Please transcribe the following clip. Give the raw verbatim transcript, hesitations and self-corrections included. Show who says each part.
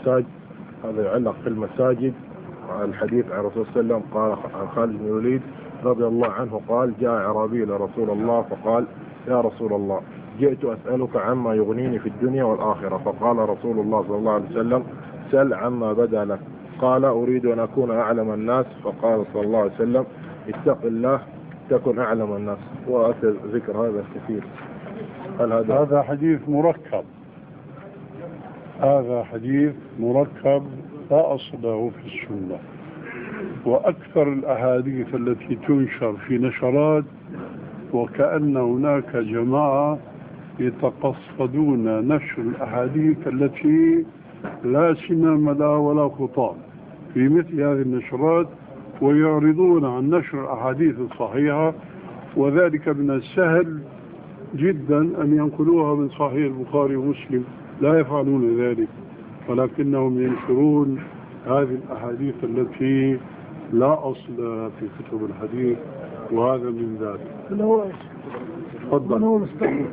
Speaker 1: المساجد، هذا يعلق في المساجد. الحديث عن الرسول صلى الله عليه وسلم قال عن خالد بن الوليد رضي الله عنه قال: جاء أعرابي إلى رسول الله فقال: يا رسول الله، جئت أسألك عما يغنيني في الدنيا والآخرة. فقال رسول الله صلى الله عليه وسلم: سل عما بدا لك. قال: أريد أن أكون أعلم الناس. فقال صلى الله عليه وسلم: اتق الله تكن أعلم الناس. وأتى ذكر هذا كثير. هل هذا
Speaker 2: هذا حديث مركب، هذا حديث مركب لا أصل له في السنة. وأكثر الأحاديث التي تنشر في نشرات وكأن هناك جماعة يتقصدون نشر الأحاديث التي لا سمام لها ولا خطاب في مثل هذه النشرات، ويعرضون عن نشر الأحاديث الصحيحة، وذلك من السهل جدا أن ينقلوها من صحيح البخاري ومسلم، لا يفعلون ذلك، ولكنهم ينشرون هذه الأحاديث التي لا أصل في كتب الحديث، وهذا من ذلك.
Speaker 3: من هو؟
Speaker 2: تفضل.